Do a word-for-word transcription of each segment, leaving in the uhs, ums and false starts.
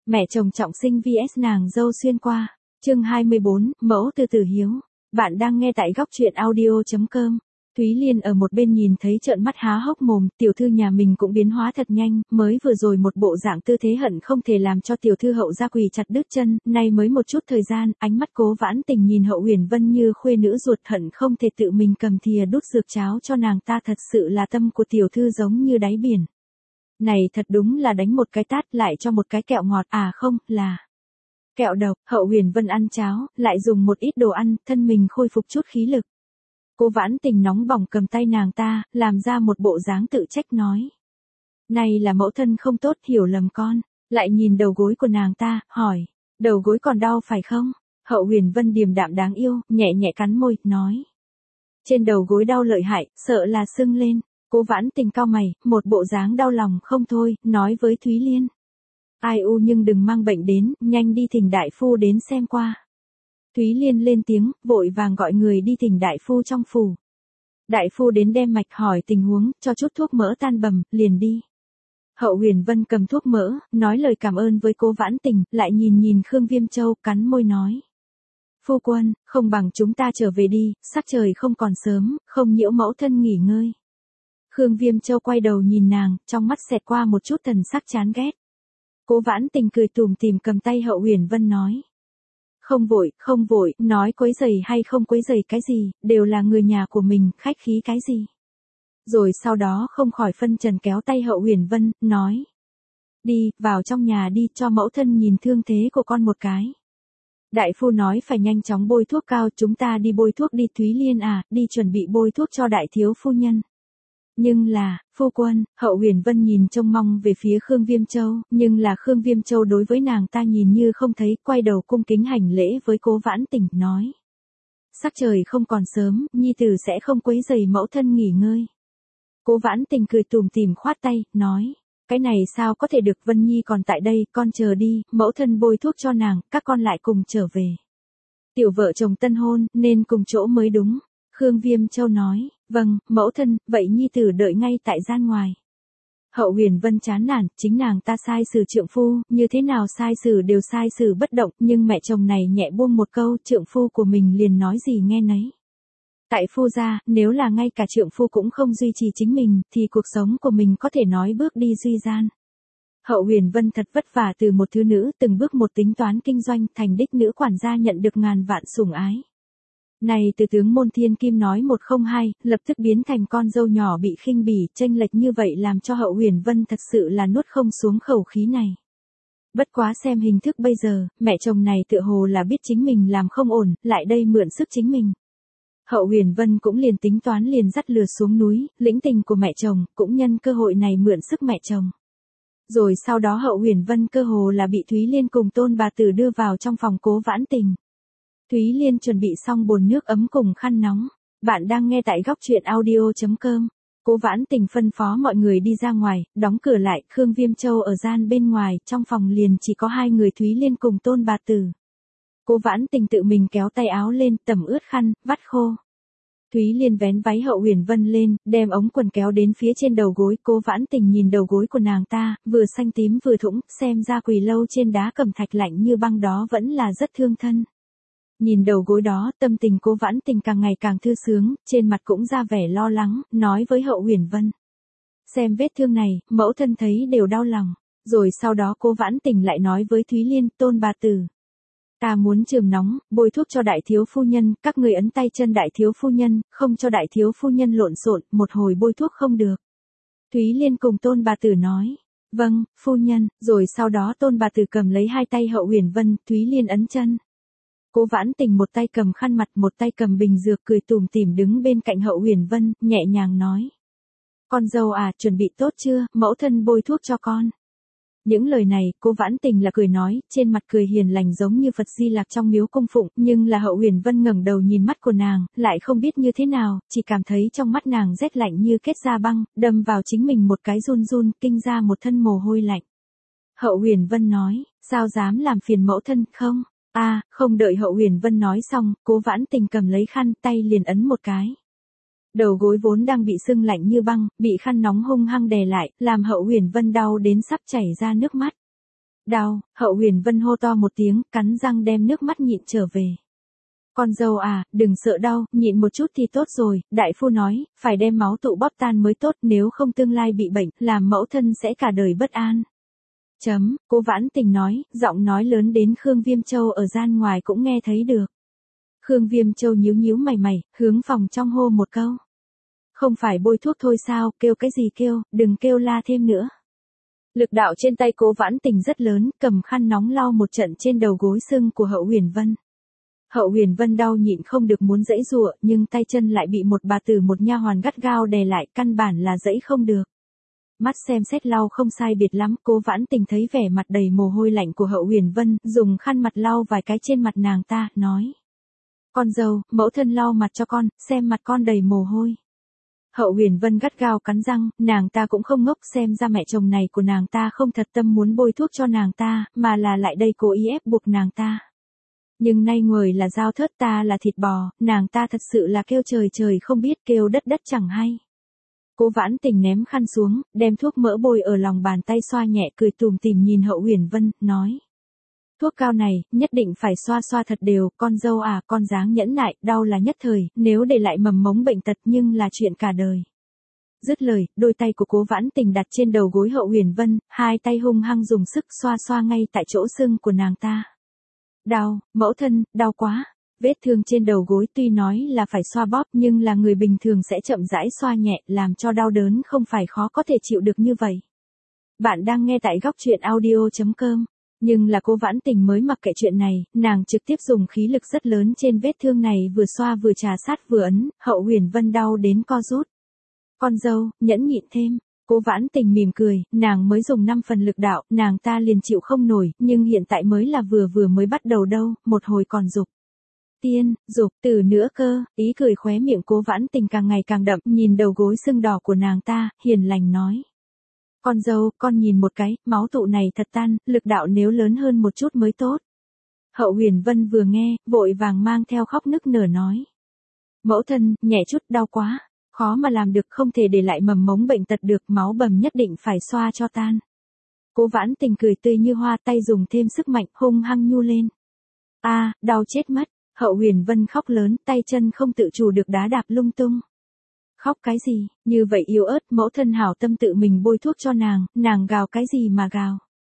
Mẹ chồng trọng sinh vs nàng dâu xuyên qua. Chương hai mươi bốn, mẫu từ Tử Hiếu. Bạn đang nghe tại góc truyện audio chấm com. Thúy Liên ở một bên nhìn thấy trợn mắt há hốc mồm, tiểu thư nhà mình cũng biến hóa thật nhanh, mới vừa rồi một bộ dạng tư thế hận không thể làm cho tiểu thư Hậu gia quỳ chặt đứt chân, nay mới một chút thời gian, ánh mắt Cố Vãn Tình nhìn Hậu Huyền Vân như khuê nữ ruột, hận không thể tự mình cầm thìa đút dược cháo cho nàng ta, thật sự là tâm của tiểu thư giống như đáy biển. Này thật đúng là đánh một cái tát lại cho một cái kẹo ngọt, à không, là kẹo độc. Hậu Huyền Vân ăn cháo, lại dùng một ít đồ ăn, thân mình khôi phục chút khí lực. Cố Vãn Tình nóng bỏng cầm tay nàng ta, làm ra một bộ dáng tự trách nói. Này là mẫu thân không tốt, hiểu lầm con. Lại nhìn đầu gối của nàng ta, hỏi. Đầu gối còn đau phải không? Hậu Huyền Vân điềm đạm đáng yêu, nhẹ nhẹ cắn môi, nói. Trên đầu gối đau lợi hại, sợ là sưng lên. Cố Vãn Tình cau mày, một bộ dáng đau lòng không thôi, nói với Thúy Liên. Ai u nhưng đừng mang bệnh đến, nhanh đi thỉnh đại phu đến xem qua. Thúy Liên lên tiếng, vội vàng gọi người đi thỉnh đại phu trong phủ. Đại phu đến đem mạch hỏi tình huống, cho chút thuốc mỡ tan bầm, liền đi. Hậu Huyền Vân cầm thuốc mỡ, nói lời cảm ơn với Cố Vãn Tình, lại nhìn nhìn Khương Viêm Châu, cắn môi nói. Phu quân, không bằng chúng ta trở về đi, sắc trời không còn sớm, không nhiễu mẫu thân nghỉ ngơi. Khương Viêm Châu quay đầu nhìn nàng, trong mắt xẹt qua một chút thần sắc chán ghét. Cố Vãn Tình cười tủm tỉm cầm tay Hậu Huyền Vân nói. Không vội, không vội, nói quấy giày hay không quấy giày cái gì, đều là người nhà của mình, khách khí cái gì. Rồi sau đó không khỏi phân trần kéo tay Hậu Huyền Vân, nói. Đi, vào trong nhà đi, cho mẫu thân nhìn thương thế của con một cái. Đại phu nói phải nhanh chóng bôi thuốc cao, chúng ta đi bôi thuốc đi. Thúy Liên à, đi chuẩn bị bôi thuốc cho đại thiếu phu nhân. Nhưng là, phu quân, Hậu Huyền Vân nhìn trông mong về phía Khương Viêm Châu, nhưng là Khương Viêm Châu đối với nàng ta nhìn như không thấy, quay đầu cung kính hành lễ với Cố Vãn Tình, nói. Sắc trời không còn sớm, nhi tử sẽ không quấy rầy mẫu thân nghỉ ngơi. Cố Vãn Tình cười tủm tỉm khoát tay, nói. Cái này sao có thể được, Vân Nhi còn tại đây, con chờ đi, mẫu thân bôi thuốc cho nàng, các con lại cùng trở về. Tiểu vợ chồng tân hôn, nên cùng chỗ mới đúng. Khương Viêm Châu nói, vâng, mẫu thân, vậy nhi tử đợi ngay tại gian ngoài. Hậu Huyền Vân chán nản, chính nàng ta sai xử trượng phu, như thế nào sai xử đều sai xử bất động, nhưng mẹ chồng này nhẹ buông một câu, trượng phu của mình liền nói gì nghe nấy. Tại phu gia, nếu là ngay cả trượng phu cũng không duy trì chính mình, thì cuộc sống của mình có thể nói bước đi duy gian. Hậu Huyền Vân thật vất vả từ một thứ nữ, từng bước một tính toán kinh doanh, thành đích nữ quản gia nhận được ngàn vạn sủng ái. Này từ tướng môn thiên kim nói một không hai, lập tức biến thành con dâu nhỏ bị khinh bỉ, chênh lệch như vậy làm cho Hậu Huyền Vân thật sự là nuốt không xuống khẩu khí này. Bất quá xem hình thức bây giờ, mẹ chồng này tựa hồ là biết chính mình làm không ổn, lại đây mượn sức chính mình. Hậu Huyền Vân cũng liền tính toán liền dắt lừa xuống núi, lĩnh tình của mẹ chồng, cũng nhân cơ hội này mượn sức mẹ chồng. Rồi sau đó Hậu Huyền Vân cơ hồ là bị Thúy Liên cùng Tôn bà tử đưa vào trong phòng Cố Vãn Tình. Thúy Liên chuẩn bị xong bồn nước ấm cùng khăn nóng. Bạn đang nghe tại góc truyện audio chấm com. Cố Vãn Tình phân phó mọi người đi ra ngoài, đóng cửa lại, Khương Viêm Châu ở gian bên ngoài, trong phòng liền chỉ có hai người Thúy Liên cùng Tôn bà tử. Cố Vãn Tình tự mình kéo tay áo lên, tẩm ướt khăn, vắt khô. Thúy Liên vén váy Hậu Huyền Vân lên, đem ống quần kéo đến phía trên đầu gối. Cố Vãn Tình nhìn đầu gối của nàng ta, vừa xanh tím vừa thủng, xem ra quỳ lâu trên đá cẩm thạch lạnh như băng đó vẫn là rất thương thân. Nhìn đầu gối đó, tâm tình Cố Vãn Tình càng ngày càng thư sướng, trên mặt cũng ra vẻ lo lắng, nói với Hậu Huyền Vân. Xem vết thương này, mẫu thân thấy đều đau lòng. Rồi sau đó Cố Vãn Tình lại nói với Thúy Liên, Tôn bà tử. Ta muốn trường nóng, bôi thuốc cho đại thiếu phu nhân, các người ấn tay chân đại thiếu phu nhân, không cho đại thiếu phu nhân lộn xộn, một hồi bôi thuốc không được. Thúy Liên cùng Tôn bà tử nói. Vâng, phu nhân, rồi sau đó Tôn bà tử cầm lấy hai tay Hậu Huyền Vân, Thúy Liên ấn chân. Cố Vãn Tình một tay cầm khăn mặt, một tay cầm bình dược, cười tủm tỉm đứng bên cạnh Hậu Huyền Vân, nhẹ nhàng nói. Con dâu à, chuẩn bị tốt chưa, mẫu thân bôi thuốc cho con. Những lời này, Cố Vãn Tình là cười nói, trên mặt cười hiền lành giống như Phật Di Lặc trong miếu cung phụng, nhưng là Hậu Huyền Vân ngẩng đầu nhìn mắt của nàng, lại không biết như thế nào, chỉ cảm thấy trong mắt nàng rét lạnh như kết ra băng, đâm vào chính mình một cái run run, kinh ra một thân mồ hôi lạnh. Hậu Huyền Vân nói, sao dám làm phiền mẫu thân, không? A, à, không đợi Hậu Huyền Vân nói xong, Cố Vãn Tình cầm lấy khăn, tay liền ấn một cái. Đầu gối vốn đang bị sưng lạnh như băng, bị khăn nóng hung hăng đè lại, làm Hậu Huyền Vân đau đến sắp chảy ra nước mắt. Đau, Hậu Huyền Vân hô to một tiếng, cắn răng đem nước mắt nhịn trở về. Con dâu à, đừng sợ đau, nhịn một chút thì tốt rồi, đại phu nói, phải đem máu tụ bóp tan mới tốt, nếu không tương lai bị bệnh, làm mẫu thân sẽ cả đời bất an. Chấm, cô Vãn Tình nói, giọng nói lớn đến Khương Viêm Châu ở gian ngoài cũng nghe thấy được. Khương Viêm Châu nhíu nhíu mày mày, hướng phòng trong hô một câu. Không phải bôi thuốc thôi sao, kêu cái gì kêu, đừng kêu la thêm nữa. Lực đạo trên tay Cố Vãn Tình rất lớn, cầm khăn nóng lau một trận trên đầu gối sưng của Hậu Huyền Vân. Hậu Huyền Vân đau nhịn không được muốn giãy giụa, nhưng tay chân lại bị một bà tử một nha hoàn gắt gao đè lại, căn bản là giãy không được. Mắt xem xét lau không sai biệt lắm, Cố Vãn Tình thấy vẻ mặt đầy mồ hôi lạnh của Hậu Huyền Vân, dùng khăn mặt lau vài cái trên mặt nàng ta, nói. Con dâu, mẫu thân lau mặt cho con, xem mặt con đầy mồ hôi. Hậu Huyền Vân gắt gao cắn răng, nàng ta cũng không ngốc, xem ra mẹ chồng này của nàng ta không thật tâm muốn bôi thuốc cho nàng ta, mà là lại đây cố ý ép buộc nàng ta. Nhưng nay người là dao thớt, ta là thịt bò, nàng ta thật sự là kêu trời trời không biết, kêu đất đất chẳng hay. Cố Vãn Tình ném khăn xuống, đem thuốc mỡ bôi ở lòng bàn tay xoa nhẹ, cười tủm tỉm nhìn Hậu Huyền Vân, nói. Thuốc cao này, nhất định phải xoa xoa thật đều, con dâu à, con dáng nhẫn nại, đau là nhất thời, nếu để lại mầm mống bệnh tật nhưng là chuyện cả đời. Dứt lời, đôi tay của Cố Vãn Tình đặt trên đầu gối Hậu Huyền Vân, hai tay hung hăng dùng sức xoa xoa ngay tại chỗ sưng của nàng ta. Đau, mẫu thân, đau quá. Vết thương trên đầu gối tuy nói là phải xoa bóp nhưng là người bình thường sẽ chậm rãi xoa nhẹ, làm cho đau đớn không phải khó có thể chịu được như vậy. Bạn đang nghe tại góc truyện audio chấm com. Nhưng là Cố Vãn Tình mới mặc kệ chuyện này, nàng trực tiếp dùng khí lực rất lớn trên vết thương này, vừa xoa vừa trà sát vừa ấn, Hậu Huyền Vân đau đến co rút. Con dâu, nhẫn nhịn thêm. Cố Vãn Tình mỉm cười, nàng mới dùng năm phần lực đạo, nàng ta liền chịu không nổi, nhưng hiện tại mới là vừa vừa mới bắt đầu đâu, một hồi còn dục. Tiên, dục, từ nữa cơ, ý cười khóe miệng Cố Vãn Tình càng ngày càng đậm, nhìn đầu gối sưng đỏ của nàng ta, hiền lành nói. Con dâu, con nhìn một cái, máu tụ này thật tan, lực đạo nếu lớn hơn một chút mới tốt. Hậu Huyền Vân vừa nghe, vội vàng mang theo khóc nức nở nói. Mẫu thân, nhẹ chút, đau quá, khó mà làm được, không thể để lại mầm mống bệnh tật được, máu bầm nhất định phải xoa cho tan. Cố Vãn Tình cười tươi như hoa, tay dùng thêm sức mạnh, hung hăng nhu lên. A, đau chết mất, Hậu Huyền Vân khóc lớn, tay chân không tự chủ được đá đạp lung tung. Khóc cái gì, như vậy yếu ớt, mẫu thân hảo tâm tự mình bôi thuốc cho nàng, nàng gào cái gì mà gào.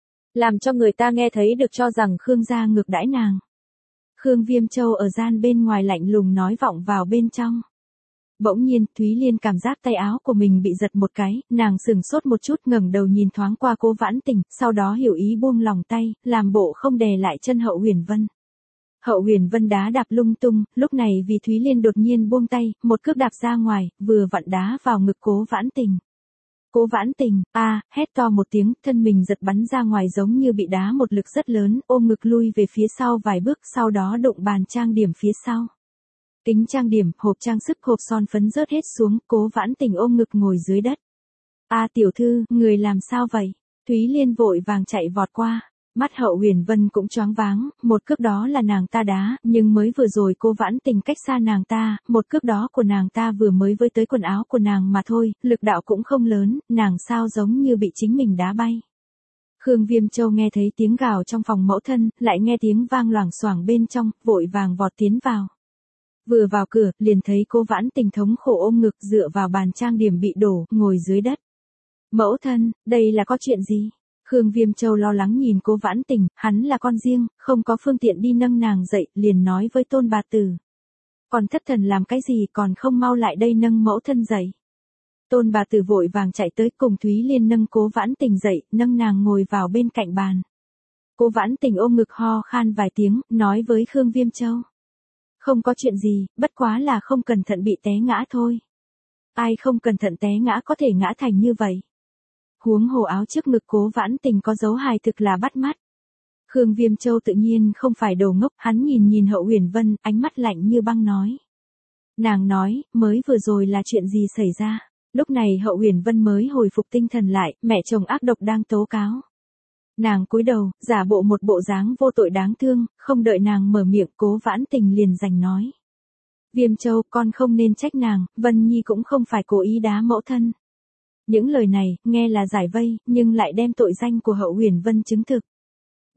Làm cho người ta nghe thấy được cho rằng Khương gia ngược đãi nàng. Khương Viêm Châu ở gian bên ngoài lạnh lùng nói vọng vào bên trong. Bỗng nhiên, Thúy Liên cảm giác tay áo của mình bị giật một cái, nàng sừng sốt một chút, ngẩng đầu nhìn thoáng qua Cố Vãn Tình, sau đó hiểu ý buông lòng tay, làm bộ không đè lại chân Hậu Huyền Vân. Hậu Huyền Vân đá đạp lung tung, lúc này vì Thúy Liên đột nhiên buông tay, một cước đạp ra ngoài, vừa vặn đá vào ngực Cố Vãn Tình. Cố Vãn Tình, a, hét to một tiếng, thân mình giật bắn ra ngoài giống như bị đá một lực rất lớn, ôm ngực lui về phía sau vài bước, sau đó đụng bàn trang điểm phía sau. Kính trang điểm, hộp trang sức, hộp son phấn rớt hết xuống, Cố Vãn Tình ôm ngực ngồi dưới đất. A tiểu thư, người làm sao vậy? Thúy Liên vội vàng chạy vọt qua. Mắt Hậu Huyền Vân cũng choáng váng, một cước đó là nàng ta đá, nhưng mới vừa rồi Cố Vãn Tình cách xa nàng ta, một cước đó của nàng ta vừa mới với tới quần áo của nàng mà thôi, lực đạo cũng không lớn, nàng sao giống như bị chính mình đá bay. Khương Viêm Châu nghe thấy tiếng gào trong phòng mẫu thân, lại nghe tiếng vang loảng xoảng bên trong, vội vàng vọt tiến vào. Vừa vào cửa, liền thấy Cố Vãn Tình thống khổ ôm ngực dựa vào bàn trang điểm bị đổ, ngồi dưới đất. Mẫu thân, đây là có chuyện gì? Khương Viêm Châu lo lắng nhìn Cố Vãn Tình, hắn là con riêng, không có phương tiện đi nâng nàng dậy, liền nói với Tôn bà tử. Còn thất thần làm cái gì, còn không mau lại đây nâng mẫu thân dậy. Tôn bà tử vội vàng chạy tới cùng Thúy Liên nâng Cố Vãn Tình dậy, nâng nàng ngồi vào bên cạnh bàn. Cố Vãn Tình ôm ngực ho khan vài tiếng, nói với Khương Viêm Châu. Không có chuyện gì, bất quá là không cẩn thận bị té ngã thôi. Ai không cẩn thận té ngã có thể ngã thành như vậy. Huống hồ áo trước ngực Cố Vãn Tình có dấu hài thực là bắt mắt. Khương Viêm Châu tự nhiên không phải đồ ngốc, hắn nhìn nhìn Hậu Huyền Vân, ánh mắt lạnh như băng nói. Nàng nói, mới vừa rồi là chuyện gì xảy ra? Lúc này Hậu Huyền Vân mới hồi phục tinh thần lại, mẹ chồng ác độc đang tố cáo. Nàng cúi đầu, giả bộ một bộ dáng vô tội đáng thương, không đợi nàng mở miệng, Cố Vãn Tình liền giành nói. Viêm Châu, con không nên trách nàng, Vân Nhi cũng không phải cố ý đá mẫu thân. Những lời này, nghe là giải vây, nhưng lại đem tội danh của Hậu Huyền Vân chứng thực.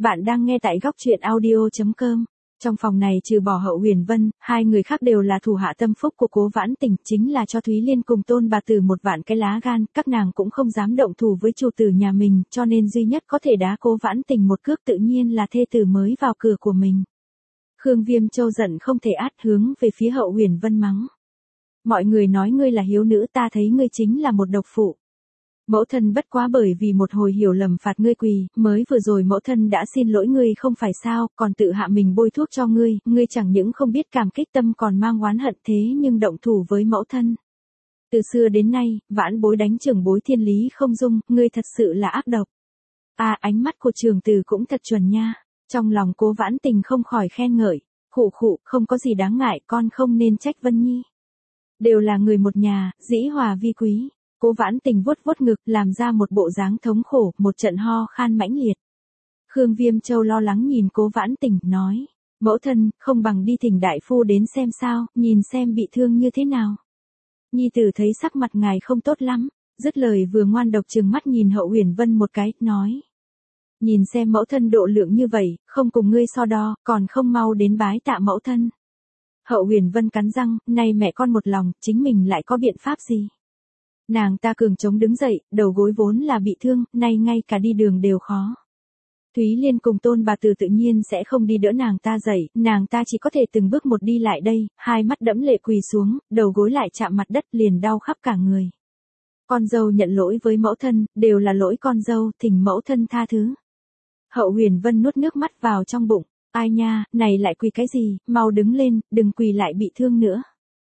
Bạn đang nghe tại góc truyện audio chấm com. Trong phòng này trừ bỏ Hậu Huyền Vân, hai người khác đều là thủ hạ tâm phúc của Cố Vãn Tình, chính là cho Thúy Liên cùng Tôn bà tử một vạn cái lá gan, các nàng cũng không dám động thủ với chủ tử nhà mình, cho nên duy nhất có thể đá Cố Vãn Tình một cước tự nhiên là thê tử mới vào cửa của mình. Khương Viêm Châu giận không thể át, hướng về phía Hậu Huyền Vân mắng. Mọi người nói ngươi là hiếu nữ, ta thấy ngươi chính là một độc phụ. Mẫu thân bất quá bởi vì một hồi hiểu lầm phạt ngươi quỳ, mới vừa rồi mẫu thân đã xin lỗi ngươi không phải sao, còn tự hạ mình bôi thuốc cho ngươi, ngươi chẳng những không biết cảm kích tâm còn mang oán hận thế nhưng động thủ với mẫu thân. Từ xưa đến nay, vãn bối đánh trưởng bối thiên lý không dung, ngươi thật sự là ác độc. À, ánh mắt của trường tử cũng thật chuẩn nha. Trong lòng Cố Vãn Tình không khỏi khen ngợi, khụ khụ, không có gì đáng ngại, con không nên trách Vân Nhi. Đều là người một nhà, dĩ hòa vi quý. Cố Vãn Tình vuốt vuốt ngực, làm ra một bộ dáng thống khổ, một trận ho khan mãnh liệt. Khương Viêm Châu lo lắng nhìn Cố Vãn Tình, nói, mẫu thân, không bằng đi thỉnh đại phu đến xem sao, nhìn xem bị thương như thế nào. Nhi tử thấy sắc mặt ngài không tốt lắm, dứt lời vừa ngoan độc trừng mắt nhìn Hậu Huyền Vân một cái, nói. Nhìn xem mẫu thân độ lượng như vậy, không cùng ngươi so đo, còn không mau đến bái tạ mẫu thân. Hậu Huyền Vân cắn răng, nay mẹ con một lòng, chính mình lại có biện pháp gì? Nàng ta cường chống đứng dậy, đầu gối vốn là bị thương, nay ngay cả đi đường đều khó. Thúy Liên cùng Tôn bà tử tự nhiên sẽ không đi đỡ nàng ta dậy, nàng ta chỉ có thể từng bước một đi lại đây, hai mắt đẫm lệ quỳ xuống, đầu gối lại chạm mặt đất liền đau khắp cả người. Con dâu nhận lỗi với mẫu thân, đều là lỗi con dâu, thỉnh mẫu thân tha thứ. Hậu Huyền Vân nuốt nước mắt vào trong bụng, ai nha, này lại quỳ cái gì, mau đứng lên, đừng quỳ lại bị thương nữa.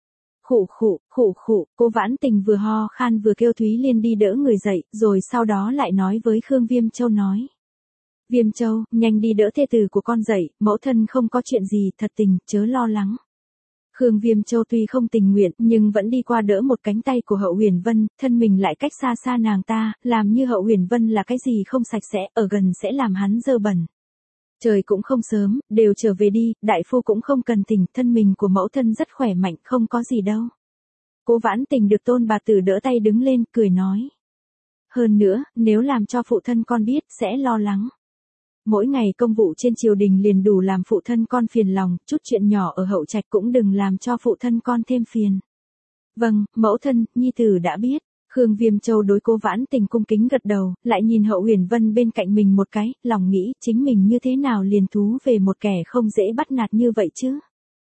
Khụ khụ, khụ khụ, Cố Vãn Tình vừa ho khan vừa kêu Thúy Liên đi đỡ người dậy, rồi sau đó lại nói với Khương Viêm Châu nói. Viêm Châu, nhanh đi đỡ thê tử của con dậy, mẫu thân không có chuyện gì, thật tình, chớ lo lắng. Khương Viêm Châu tuy không tình nguyện, nhưng vẫn đi qua đỡ một cánh tay của Hậu Huyền Vân, thân mình lại cách xa xa nàng ta, làm như Hậu Huyền Vân là cái gì không sạch sẽ, ở gần sẽ làm hắn dơ bẩn. Trời cũng không sớm, đều trở về đi, đại phu cũng không cần tỉnh, thân mình của mẫu thân rất khỏe mạnh, không có gì đâu. Cố Vãn Tình được Tôn bà tử đỡ tay đứng lên, cười nói. Hơn nữa, nếu làm cho phụ thân con biết, sẽ lo lắng. Mỗi ngày công vụ trên triều đình liền đủ làm phụ thân con phiền lòng, chút chuyện nhỏ ở hậu trạch cũng đừng làm cho phụ thân con thêm phiền. Vâng, mẫu thân, nhi tử đã biết. Khương Viêm Châu đối Cố Vãn Tình cung kính gật đầu, lại nhìn Hậu Huyền Vân bên cạnh mình một cái, lòng nghĩ chính mình như thế nào liền thú về một kẻ không dễ bắt nạt như vậy chứ.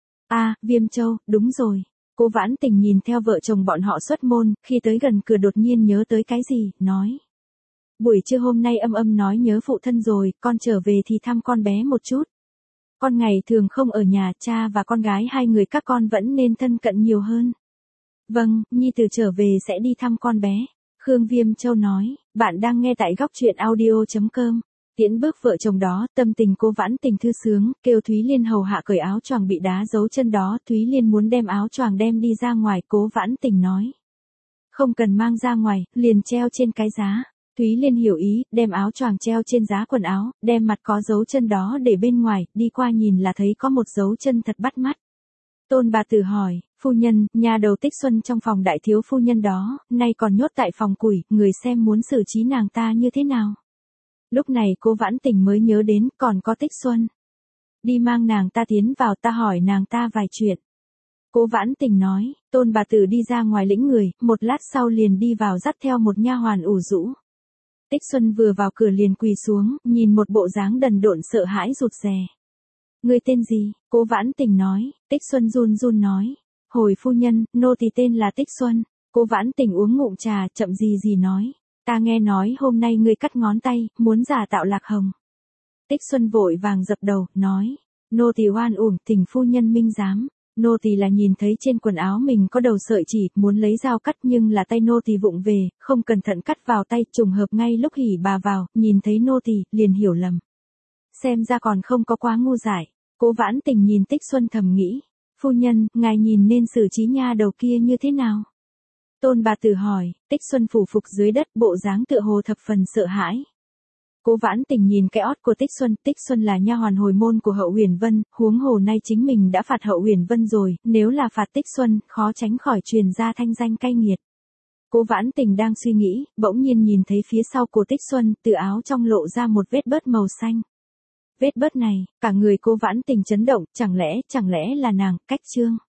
À, Viêm Châu, đúng rồi. Cố Vãn Tình nhìn theo vợ chồng bọn họ xuất môn, khi tới gần cửa đột nhiên nhớ tới cái gì, nói. Buổi trưa hôm nay âm âm nói nhớ phụ thân rồi, con trở về thì thăm con bé một chút. Con ngày thường không ở nhà, cha và con gái hai người các con vẫn nên thân cận nhiều hơn. Vâng, nhi tử trở về sẽ đi thăm con bé. Khương Viêm Châu nói, bạn đang nghe tại góc truyện audio chấm com. Tiễn bước vợ chồng đó, tâm tình Cố Vãn Tình thư sướng, kêu Thúy Liên hầu hạ cởi áo choàng bị đá dấu chân đó, Thúy Liên muốn đem áo choàng đem đi ra ngoài, Cố Vãn Tình nói. Không cần mang ra ngoài, liền treo trên cái giá. Thúy Liên hiểu ý, đem áo choàng treo trên giá quần áo, đem mặt có dấu chân đó để bên ngoài, đi qua nhìn là thấy có một dấu chân thật bắt mắt. Tôn bà tử hỏi, phu nhân, nhà đầu Tích Xuân trong phòng đại thiếu phu nhân đó, nay còn nhốt tại phòng củi, người xem muốn xử trí nàng ta như thế nào. Lúc này Cố Vãn Tình mới nhớ đến, còn có Tích Xuân. Đi mang nàng ta tiến vào, ta hỏi nàng ta vài chuyện. Cố Vãn Tình nói, Tôn bà tử đi ra ngoài lĩnh người, một lát sau liền đi vào dắt theo một nha hoàn ủ rũ. Tích Xuân vừa vào cửa liền quỳ xuống, nhìn một bộ dáng đần độn sợ hãi rụt rè. Người tên gì? Cố Vãn Tình nói. Tích Xuân run run nói. Hồi phu nhân, nô tỳ tên là Tích Xuân. Cố Vãn Tình uống ngụm trà, chậm gì gì nói. Ta nghe nói hôm nay ngươi cắt ngón tay, muốn giả tạo lạc hồng. Tích Xuân vội vàng dập đầu, nói. Nô tỳ oan uổng, thỉnh phu nhân minh giám. Nô tỳ là nhìn thấy trên quần áo mình có đầu sợi chỉ, muốn lấy dao cắt nhưng là tay nô tỳ vụng về, không cẩn thận cắt vào tay, trùng hợp ngay lúc hỉ bà vào, nhìn thấy nô tỳ, liền hiểu lầm. Xem ra còn không có quá ngu dại. Cố Vãn Tình nhìn Tích Xuân thầm nghĩ. Phu nhân, ngài nhìn nên xử trí nha đầu kia như thế nào? Tôn bà tử hỏi. Tích Xuân phủ phục dưới đất, bộ dáng tựa hồ thập phần sợ hãi. Cố Vãn Tình nhìn cái ót của Tích Xuân, Tích Xuân là nha hoàn hồi môn của Hậu Huyền Vân, huống hồ nay chính mình đã phạt Hậu Huyền Vân rồi, nếu là phạt Tích Xuân, khó tránh khỏi truyền ra thanh danh cay nghiệt. Cố Vãn Tình đang suy nghĩ, bỗng nhiên nhìn thấy phía sau của Tích Xuân, từ áo trong lộ ra một vết bớt màu xanh. Vết bớt này, cả người cô Vãn Tình chấn động, chẳng lẽ, chẳng lẽ là nàng, Cách Trương.